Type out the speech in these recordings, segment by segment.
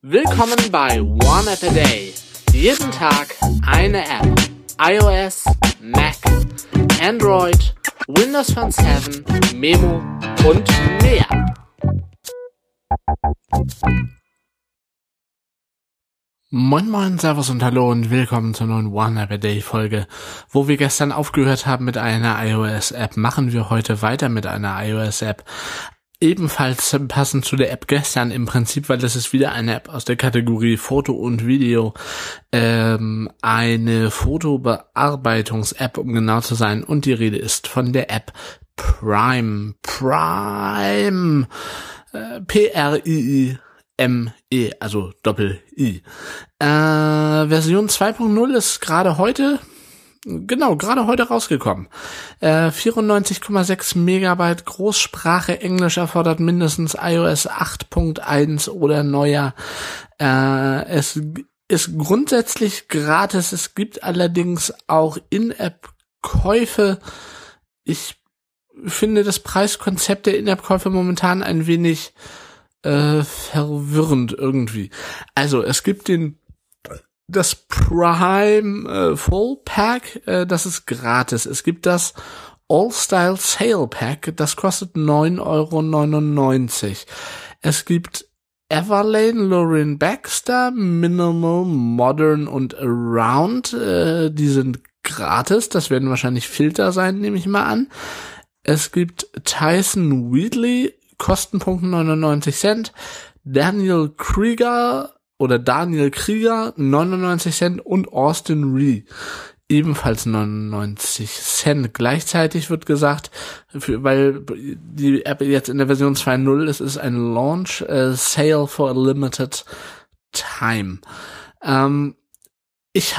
Willkommen bei One App a Day. Jeden Tag eine App. iOS, Mac, Android, Windows Phone 7, Memo und mehr. Moin moin, servus und hallo und willkommen zur neuen One App a Day Folge. Wo wir gestern aufgehört haben mit einer iOS-App, machen wir heute weiter mit einer iOS-App. Ebenfalls passend zu der App gestern im Prinzip, weil das ist wieder eine App aus der Kategorie Foto und Video, eine Fotobearbeitungs-App, um genau zu sein, und die Rede ist von der App Prime, P-R-I-I-M-E, also Doppel-I. Version 2.0 ist gerade heute rausgekommen. 94,6 Megabyte Großsprache, Englisch erfordert mindestens iOS 8.1 oder neuer. Es ist grundsätzlich gratis. Es gibt allerdings auch In-App-Käufe. Ich finde das Preiskonzept der In-App-Käufe momentan ein wenig verwirrend irgendwie. Also es gibt das Prime Full Pack, das ist gratis. Es gibt das All-Style Sale Pack, das kostet 9,99 €. Es gibt Everlane, Lauren Baxter, Minimal, Modern und Around. Die sind gratis. Das werden wahrscheinlich Filter sein, nehme ich mal an. Es gibt Tyson Wheatley, Kostenpunkt 99 Cent. Daniel Krieger, 99 Cent, und Austin Ree, ebenfalls 99 Cent. Gleichzeitig wird gesagt, weil die App jetzt in der Version 2.0 ist, ist ein Launch Sale for a Limited Time. Ich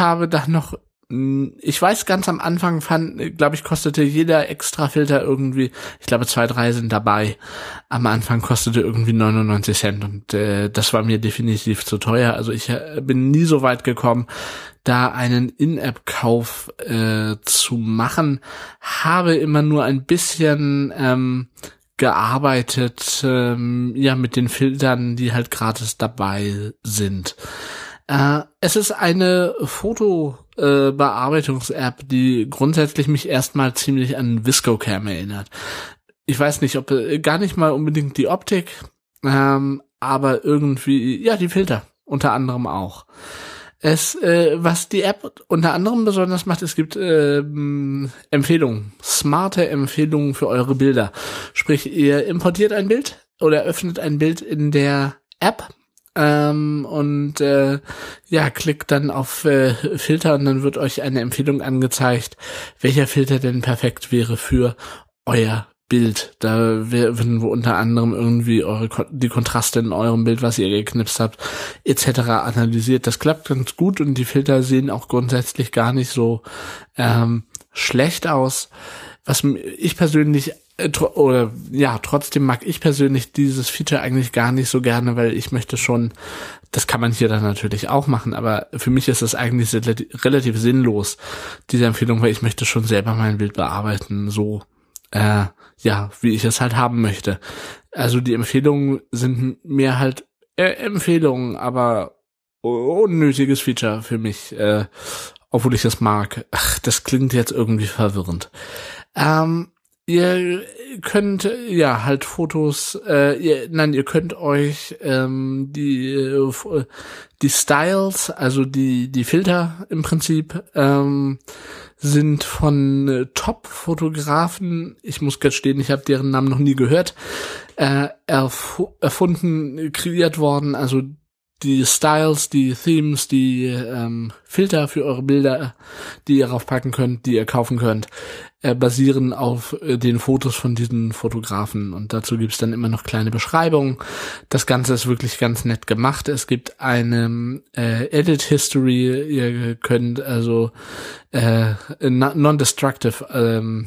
weiß, ganz am Anfang kostete jeder Extra-Filter irgendwie, ich glaube 2, 3 sind dabei. Am Anfang kostete irgendwie 99 Cent und das war mir definitiv zu teuer. Also ich bin nie so weit gekommen, da einen In-App-Kauf zu machen. Habe immer nur ein bisschen gearbeitet, mit den Filtern, die halt gratis dabei sind. Es ist eine Fotobearbeitungs-App, die grundsätzlich mich erstmal ziemlich an ViscoCam erinnert. Ich weiß nicht, ob gar nicht mal unbedingt die Optik, aber irgendwie, die Filter unter anderem auch. Was die App unter anderem besonders macht, es gibt Empfehlungen, smarte Empfehlungen für eure Bilder. Sprich, ihr importiert ein Bild oder öffnet ein Bild in der App, klickt dann auf Filter und dann wird euch eine Empfehlung angezeigt, welcher Filter denn perfekt wäre für euer Bild. Da werden wir unter anderem irgendwie die Kontraste in eurem Bild, was ihr geknipst habt, etc. analysiert. Das klappt ganz gut und die Filter sehen auch grundsätzlich gar nicht so schlecht aus. Was ich persönlich trotzdem mag ich persönlich dieses Feature eigentlich gar nicht so gerne, weil ich möchte schon, das kann man hier dann natürlich auch machen, aber für mich ist das eigentlich relativ sinnlos, diese Empfehlung, weil ich möchte schon selber mein Bild bearbeiten, so, wie ich es halt haben möchte. Also die Empfehlungen sind mir halt Empfehlungen, aber unnötiges Feature für mich, obwohl ich es mag. Ach, das klingt jetzt irgendwie verwirrend. Ihr könnt Fotos, ihr könnt euch die Styles, also die Filter im Prinzip, sind von Top-Fotografen, ich muss gestehen, ich habe deren Namen noch nie gehört, kreiert worden, also die Styles, die Themes, die Filter für eure Bilder, die ihr raufpacken könnt, die ihr kaufen könnt, basieren auf den Fotos von diesen Fotografen. Und dazu gibt's dann immer noch kleine Beschreibungen. Das Ganze ist wirklich ganz nett gemacht. Es gibt eine Edit History. Ihr könnt also non-destructive,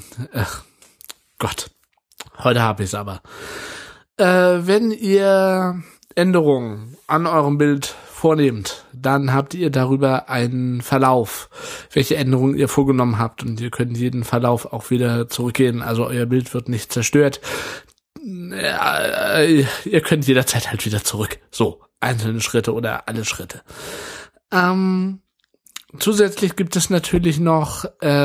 heute habe ich es aber. Wenn ihr Änderungen an eurem Bild vornehmt, dann habt ihr darüber einen Verlauf, welche Änderungen ihr vorgenommen habt, und ihr könnt jeden Verlauf auch wieder zurückgehen, also euer Bild wird nicht zerstört. ihr könnt jederzeit halt wieder zurück. So, einzelne Schritte oder alle Schritte. Zusätzlich gibt es natürlich noch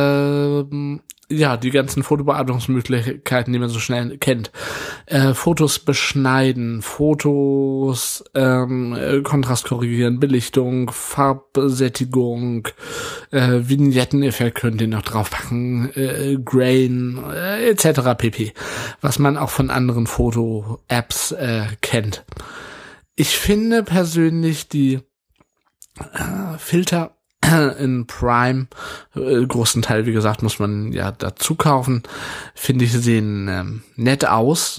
die ganzen Fotobearbeitungsmöglichkeiten, die man so schnell kennt. Fotos beschneiden, Fotos Kontrast korrigieren, Belichtung, Farbsättigung, Vignetteneffekt könnt ihr noch draufpacken, Grain, etc. pp. Was man auch von anderen Foto-Apps kennt. Ich finde persönlich die Filter in Prime, großen Teil, wie gesagt, muss man ja dazu kaufen, finde ich, sehen nett aus.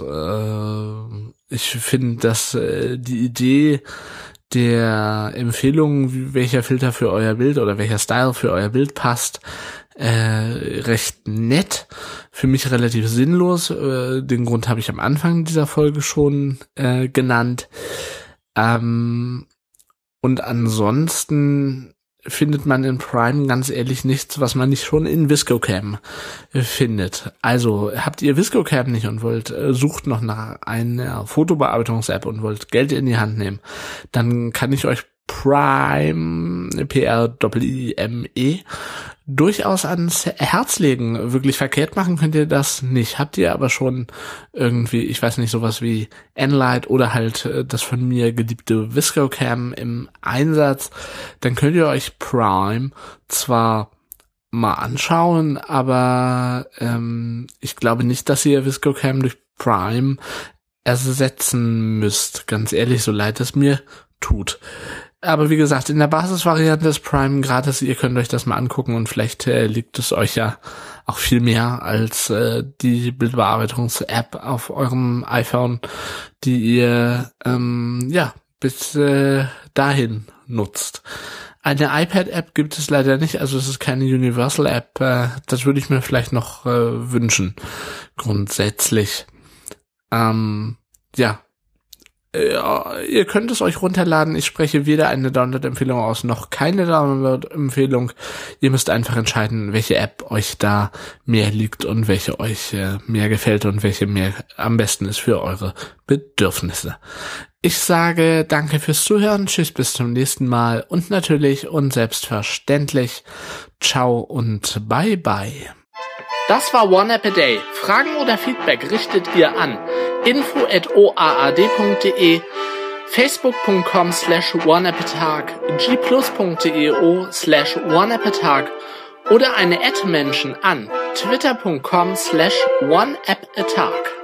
Ich finde, dass die Idee der Empfehlung, welcher Filter für euer Bild oder welcher Style für euer Bild passt, recht nett. Für mich relativ sinnlos. Den Grund habe ich am Anfang dieser Folge schon genannt. Und ansonsten findet man in Prime ganz ehrlich nichts, was man nicht schon in ViscoCam findet. Also habt ihr ViscoCam nicht und sucht noch nach einer Fotobearbeitungs-App und wollt Geld in die Hand nehmen, dann kann ich euch Prime, Prime, durchaus ans Herz legen. Wirklich verkehrt machen könnt ihr das nicht. Habt ihr aber schon irgendwie, ich weiß nicht, sowas wie Enlight oder halt das von mir geliebte ViscoCam im Einsatz, dann könnt ihr euch Prime zwar mal anschauen, aber ich glaube nicht, dass ihr ViscoCam durch Prime ersetzen müsst. Ganz ehrlich, so leid es mir tut. Aber wie gesagt, in der Basisvariante ist Prime gratis. Ihr könnt euch das mal angucken und vielleicht liegt es euch ja auch viel mehr als die Bildbearbeitungs-App auf eurem iPhone, die ihr bis dahin nutzt. Eine iPad-App gibt es leider nicht, also es ist keine Universal-App. Das würde ich mir vielleicht noch wünschen, grundsätzlich. Ihr könnt es euch runterladen. Ich spreche weder eine Download-Empfehlung aus, noch keine Download-Empfehlung. Ihr müsst einfach entscheiden, welche App euch da mehr liegt und welche euch mehr gefällt und welche mehr am besten ist für eure Bedürfnisse. Ich sage danke fürs Zuhören, tschüss, bis zum nächsten Mal und natürlich und selbstverständlich ciao und bye bye. Das war One App a Day. Fragen oder Feedback richtet ihr an info@oaad.de, facebook.com/oneappatag, gplus.io/oneappatag oder eine @Menschen an twitter.com/oneappatag.